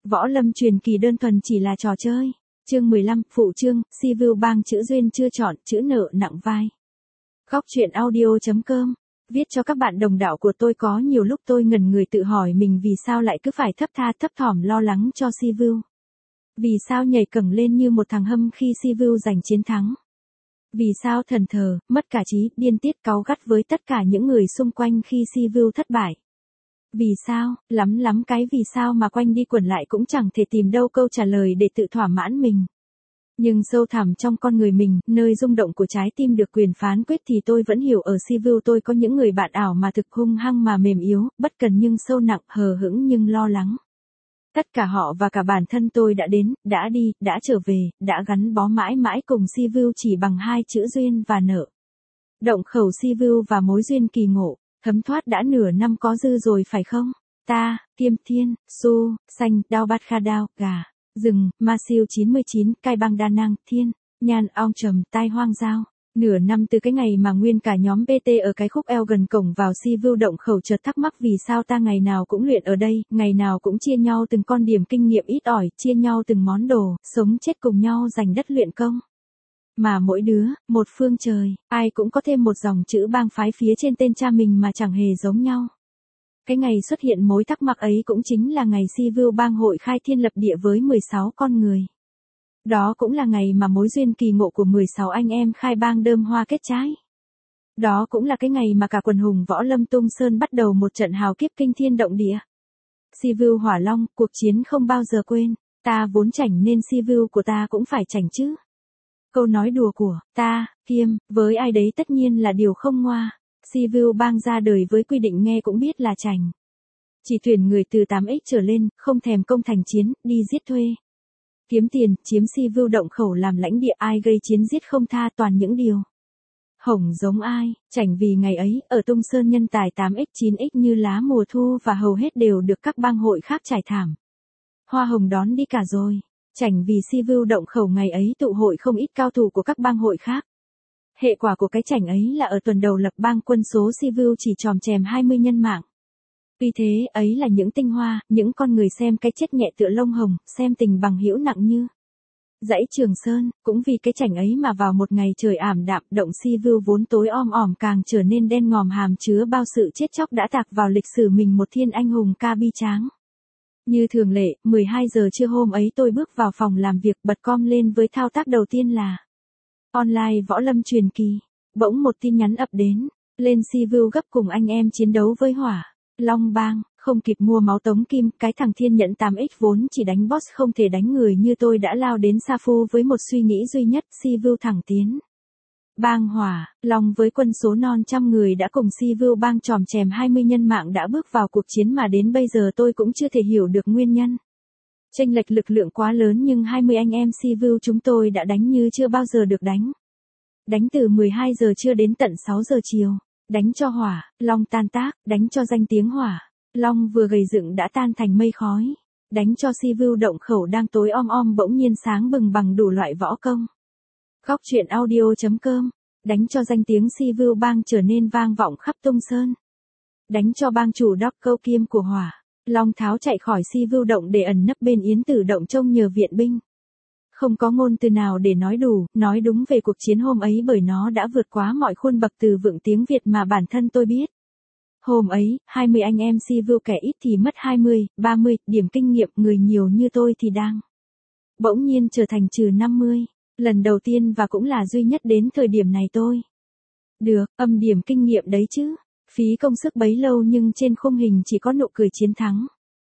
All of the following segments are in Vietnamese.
Võ Lâm truyền kỳ đơn thuần chỉ là trò chơi. Chương 15, phụ chương, Sivu Bang chữ duyên chưa chọn, chữ nợ nặng vai. Góc truyện audio.com. Viết cho các bạn đồng đạo của tôi, có nhiều lúc tôi ngẩn người tự hỏi mình vì sao lại cứ phải thấp thỏm lo lắng cho Sivu. Vì sao nhảy cẫng lên như một thằng hâm khi Sivu giành chiến thắng? Vì sao thần thờ, mất cả trí, điên tiết cáu gắt với tất cả những người xung quanh khi Sivu thất bại? Vì sao, lắm cái vì sao mà quanh đi quẩn lại cũng chẳng thể tìm đâu câu trả lời để tự thỏa mãn mình. Nhưng sâu thẳm trong con người mình, nơi rung động của trái tim được quyền phán quyết thì tôi vẫn hiểu ở Sivu tôi có những người bạn ảo mà thực hung hăng mà mềm yếu, bất cần nhưng sâu nặng, hờ hững nhưng lo lắng. Tất cả họ và cả bản thân tôi đã đến, đã đi, đã trở về, đã gắn bó mãi mãi cùng Sivu chỉ bằng hai chữ duyên và nợ. Động khẩu Sivu và mối duyên kỳ ngộ, thấm thoát đã nửa năm có dư rồi phải không? Ta, Kiêm Thiên, Su, Xanh, Đao Bát Kha Đao, Gà, Rừng, Ma Siêu 99, Cai Bang Đa Năng, Thiên, Nhan, Ong Trầm, Tai Hoang Giao. Nửa năm từ cái ngày mà nguyên cả nhóm BT ở cái khúc eo gần cổng vào Sivu động khẩu chợt thắc mắc vì sao ta ngày nào cũng luyện ở đây, ngày nào cũng chia nhau từng con điểm kinh nghiệm ít ỏi, chia nhau từng món đồ, sống chết cùng nhau giành đất luyện công. Mà mỗi đứa, một phương trời, ai cũng có thêm một dòng chữ bang phái phía trên tên cha mình mà chẳng hề giống nhau. Cái ngày xuất hiện mối thắc mắc ấy cũng chính là ngày Sivu bang hội khai thiên lập địa với 16 con người. Đó cũng là ngày mà mối duyên kỳ ngộ của 16 anh em khai bang đơm hoa kết trái. Đó cũng là cái ngày mà cả quần hùng Võ Lâm Tung Sơn bắt đầu một trận hào kiếp kinh thiên động địa. Sivu Hỏa Long, cuộc chiến không bao giờ quên, ta vốn chảnh nên Sivu của ta cũng phải chảnh chứ. Câu nói đùa của ta, Kiêm, với ai đấy tất nhiên là điều không ngoa. Sivu bang ra đời với quy định nghe cũng biết là chảnh. Chỉ tuyển người từ 8x trở lên, không thèm công thành chiến, đi giết thuê. Kiếm tiền, chiếm Sivu động khẩu làm lãnh địa, ai gây chiến giết không tha, toàn những điều hổng giống ai, chảnh vì ngày ấy, ở Tung Sơn nhân tài 8x 9x như lá mùa thu và hầu hết đều được các bang hội khác trải thảm. Hoa hồng đón đi cả rồi. Chảnh vì Sivu động khẩu ngày ấy tụ hội không ít cao thủ của các bang hội khác. Hệ quả của cái chảnh ấy là ở tuần đầu lập bang quân số Sivu chỉ chòm chèm 20 nhân mạng. Vì thế, ấy là những tinh hoa, những con người xem cái chết nhẹ tựa lông hồng, xem tình bằng hữu nặng như dãy Trường Sơn. Cũng vì cái chảnh ấy mà vào một ngày trời ảm đạm, động Sivu vốn tối om òm càng trở nên đen ngòm, hàm chứa bao sự chết chóc đã tạc vào lịch sử mình một thiên anh hùng ca bi tráng. Như thường lệ, 12 giờ trưa hôm ấy tôi bước vào phòng làm việc, bật com lên với thao tác đầu tiên là online Võ Lâm truyền kỳ. Bỗng một tin nhắn ập đến, lên Sivu gấp cùng anh em chiến đấu với Hỏa Long bang, không kịp mua máu tống kim, cái thằng thiên nhận 8x vốn chỉ đánh boss không thể đánh người như tôi đã lao đến Sa Phu với một suy nghĩ duy nhất, Sivu thẳng tiến. Bang Hỏa Long với quân số non trăm người đã cùng Sivu bang chòm chèm 20 nhân mạng đã bước vào cuộc chiến mà đến bây giờ tôi cũng chưa thể hiểu được nguyên nhân. Chênh lệch lực lượng quá lớn nhưng 20 anh em Sivu chúng tôi đã đánh như chưa bao giờ được đánh. Đánh từ 12 giờ trưa đến tận 6 giờ chiều. Đánh cho Hỏa Long tan tác, đánh cho danh tiếng Hỏa Long vừa gầy dựng đã tan thành mây khói. Đánh cho Sivu động khẩu đang tối om bỗng nhiên sáng bừng bằng đủ loại võ công. Góc truyện audio.com. Đánh cho danh tiếng Sivu bang trở nên vang vọng khắp Tung Sơn. Đánh cho bang chủ Đốc Câu Kiêm của Hỏa Long tháo chạy khỏi Sivu động để ẩn nấp bên Yến Tử động trông nhờ viện binh. Không có ngôn từ nào để nói đủ, nói đúng về cuộc chiến hôm ấy bởi nó đã vượt quá mọi khuôn bậc từ vựng tiếng Việt mà bản thân tôi biết. Hôm ấy, 20 anh em Sivu kẻ ít thì mất 20, 30 điểm kinh nghiệm, người nhiều như tôi thì đang bỗng nhiên trở thành trừ 50. Lần đầu tiên và cũng là duy nhất đến thời điểm này tôi được âm điểm kinh nghiệm đấy chứ. Phí công sức bấy lâu nhưng trên khung hình chỉ có nụ cười chiến thắng.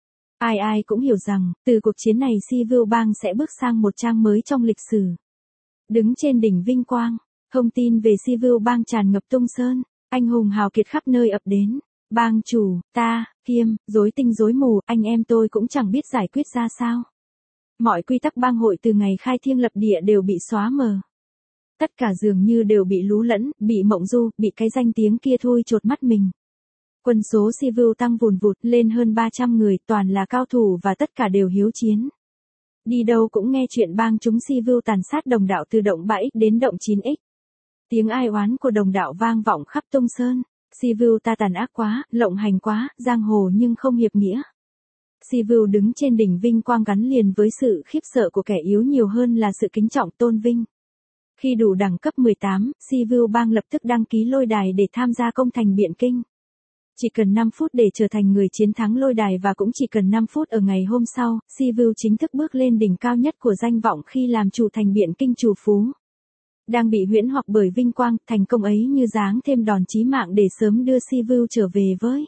Ai cũng hiểu rằng, từ cuộc chiến này Sivu bang sẽ bước sang một trang mới trong lịch sử. Đứng trên đỉnh vinh quang, thông tin về Sivu bang tràn ngập Tung Sơn, anh hùng hào kiệt khắp nơi ập đến. Bang chủ, ta, Kiêm, rối tinh rối mù, anh em tôi cũng chẳng biết giải quyết ra sao. Mọi quy tắc bang hội từ ngày khai thiên lập địa đều bị xóa mờ. Tất cả dường như đều bị lú lẫn, bị mộng du, bị cái danh tiếng kia thui chột mắt mình. Quân số Sivu tăng vùn vụt lên hơn 300 người, toàn là cao thủ và tất cả đều hiếu chiến. Đi đâu cũng nghe chuyện bang chúng Sivu tàn sát đồng đạo từ động 3x đến động 9x. Tiếng ai oán của đồng đạo vang vọng khắp Tung Sơn. Sivu ta tàn ác quá, lộng hành quá, giang hồ nhưng không hiệp nghĩa. Sivu đứng trên đỉnh vinh quang gắn liền với sự khiếp sợ của kẻ yếu nhiều hơn là sự kính trọng tôn vinh. Khi đủ đẳng cấp 18, Sivu Bang lập tức đăng ký lôi đài để tham gia công thành biện kinh. Chỉ cần 5 phút để trở thành người chiến thắng lôi đài và cũng chỉ cần 5 phút ở ngày hôm sau, Sivu chính thức bước lên đỉnh cao nhất của danh vọng khi làm chủ thành biện kinh trù phú. Đang bị huyễn hoặc bởi vinh quang, thành công ấy như giáng thêm đòn chí mạng để sớm đưa Sivu trở về với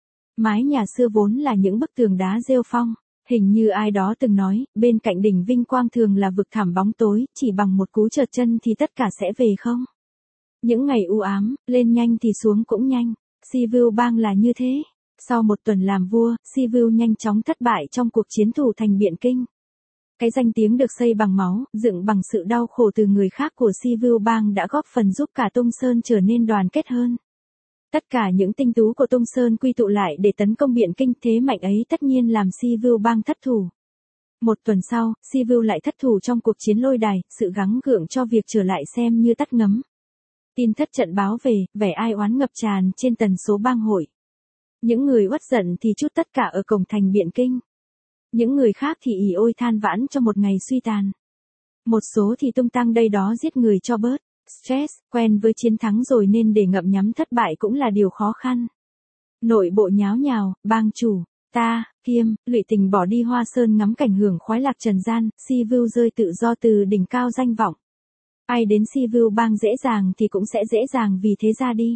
mái nhà xưa vốn là những bức tường đá rêu phong. Hình như ai đó từng nói, bên cạnh đỉnh vinh quang thường là vực thẳm bóng tối, chỉ bằng một cú trượt chân thì tất cả sẽ về không. Những ngày u ám, lên nhanh thì xuống cũng nhanh. Sivu Bang là như thế. Sau một tuần làm vua, Sivu nhanh chóng thất bại trong cuộc chiến thủ thành biện kinh. Cái danh tiếng được xây bằng máu, dựng bằng sự đau khổ từ người khác của Sivu Bang đã góp phần giúp cả Tung Sơn trở nên đoàn kết hơn. Tất cả những tinh tú của Tung Sơn quy tụ lại để tấn công biện kinh, thế mạnh ấy tất nhiên làm Sivu Bang thất thủ. Một tuần sau, Sivu lại thất thủ trong cuộc chiến lôi đài, sự gắng gượng cho việc trở lại xem như tắt ngấm. Tin thất trận báo về, vẻ ai oán ngập tràn trên tần số bang hội. Những người uất giận thì trút tất cả ở cổng thành biện kinh. Những người khác thì ỉ ôi than vãn cho một ngày suy tàn. Một số thì tung tăng đây đó giết người cho bớt stress, quen với chiến thắng rồi nên để ngậm nhắm thất bại cũng là điều khó khăn. Nội bộ nháo nhào, bang chủ, ta, Kiêm, lụy tình bỏ đi Hoa Sơn ngắm cảnh hưởng khoái lạc trần gian, Sivu rơi tự do từ đỉnh cao danh vọng. Ai đến Sivu Bang dễ dàng thì cũng sẽ dễ dàng vì thế ra đi.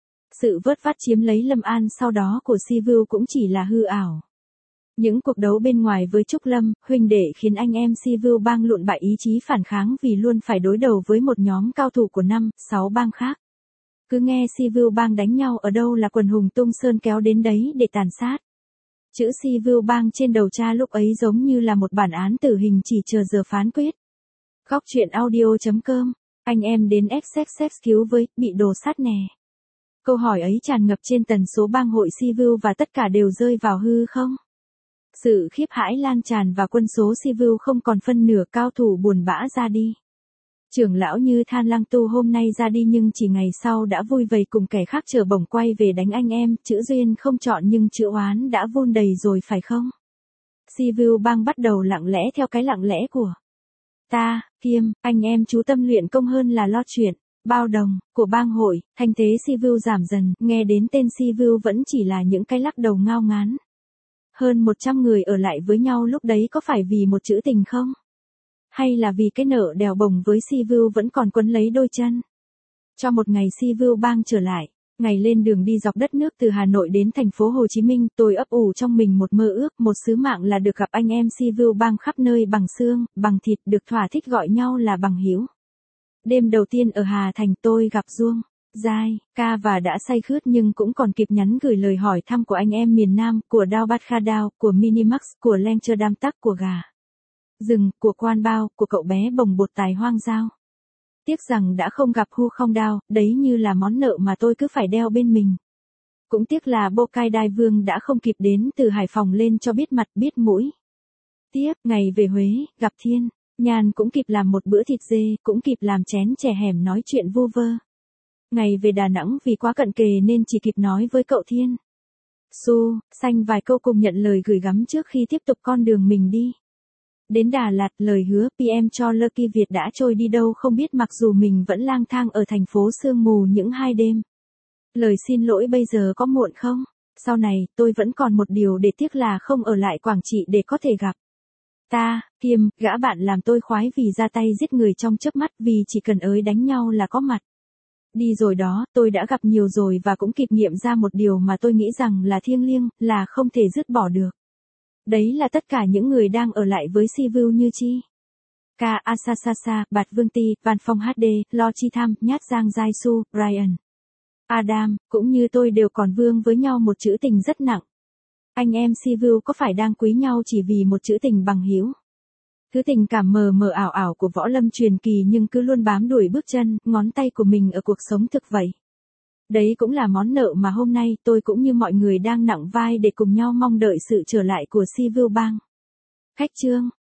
Sự vớt vát chiếm lấy Lâm An sau đó của Sivu cũng chỉ là hư ảo. Những cuộc đấu bên ngoài với Trúc Lâm, huynh đệ khiến anh em Sivu Bang lụn bại ý chí phản kháng vì luôn phải đối đầu với một nhóm cao thủ của 5, 6 bang khác. Cứ nghe Sivu Bang đánh nhau ở đâu là quần hùng Tung Sơn kéo đến đấy để tàn sát. Chữ Sivu Bang trên đầu cha lúc ấy giống như là một bản án tử hình chỉ chờ giờ phán quyết. Góc truyện audio.com, anh em đến XXX cứu với, bị đồ sát nè. Câu hỏi ấy tràn ngập trên tần số bang hội Sivu và tất cả đều rơi vào hư không. Sự khiếp hãi lan tràn và quân số Sivu không còn phân nửa, cao thủ buồn bã ra đi. Trưởng lão như Than Lang Tu hôm nay ra đi nhưng chỉ ngày sau đã vui vầy cùng kẻ khác chờ bổng quay về đánh anh em, chữ duyên không chọn nhưng chữ oán đã vun đầy rồi phải không? Sivu Bang bắt đầu lặng lẽ theo cái lặng lẽ của ta, Kiêm, anh em chú tâm luyện công hơn là lo chuyện bao đồng của bang hội. Thanh thế Sivu giảm dần, nghe đến tên Sivu vẫn chỉ là những cái lắc đầu ngao ngán. Hơn 100 người ở lại với nhau lúc đấy có phải vì một chữ tình không? Hay là vì cái nợ đèo bồng với Sivu vẫn còn quấn lấy đôi chân? Cho một ngày Sivu Bang trở lại, ngày lên đường đi dọc đất nước từ Hà Nội đến thành phố Hồ Chí Minh, tôi ấp ủ trong mình một mơ ước, một sứ mạng là được gặp anh em Sivu Bang khắp nơi bằng xương, bằng thịt, được thỏa thích gọi nhau là bằng hữu. Đêm đầu tiên ở Hà Thành tôi gặp Duông, Giai, Ca và đã say khướt nhưng cũng còn kịp nhắn gửi lời hỏi thăm của anh em miền Nam, của Đao Bát Kha Đao, của Minimax, của Lencher Đam Tắc, của Gà Rừng, của Quan Bao, của cậu bé bồng bột tài hoang giao. Tiếc rằng đã không gặp Hu Không Đao, đấy như là món nợ mà tôi cứ phải đeo bên mình. Cũng tiếc là Bokai Đai Vương đã không kịp đến từ Hải Phòng lên cho biết mặt biết mũi. Tiếp, ngày về Huế, gặp Thiên, Nhàn cũng kịp làm một bữa thịt dê, cũng kịp làm chén chè hẻm nói chuyện vu vơ. Ngày về Đà Nẵng vì quá cận kề nên chỉ kịp nói với cậu Thiên, Su, Xanh vài câu cùng nhận lời gửi gắm trước khi tiếp tục con đường mình đi. Đến Đà Lạt, lời hứa PM cho Lucky Việt đã trôi đi đâu không biết mặc dù mình vẫn lang thang ở thành phố sương mù những 2 đêm. Lời xin lỗi bây giờ có muộn không? Sau này, tôi vẫn còn một điều để tiếc là không ở lại Quảng Trị để có thể gặp ta, Kiêm, gã bạn làm tôi khoái vì ra tay giết người trong chớp mắt vì chỉ cần ới đánh nhau là có mặt. Đi rồi đó, tôi đã gặp nhiều rồi và cũng kịp nghiệm ra một điều mà tôi nghĩ rằng là thiêng liêng, là không thể dứt bỏ được. Đấy là tất cả những người đang ở lại với Sivu như chi. K. Asasasa, Bạt Vương Ti, Văn Phong HD, Lo Chi Tham, Nhát Giang Giai Su, Ryan, Adam, cũng như tôi đều còn vương với nhau một chữ tình rất nặng. Anh em Sivu có phải đang quý nhau chỉ vì một chữ tình bằng hữu? Thứ tình cảm mờ mờ ảo ảo của võ lâm truyền kỳ nhưng cứ luôn bám đuổi bước chân, ngón tay của mình ở cuộc sống thực vậy. Đấy cũng là món nợ mà hôm nay tôi cũng như mọi người đang nặng vai để cùng nhau mong đợi sự trở lại của Sivu Bang. Khách chương.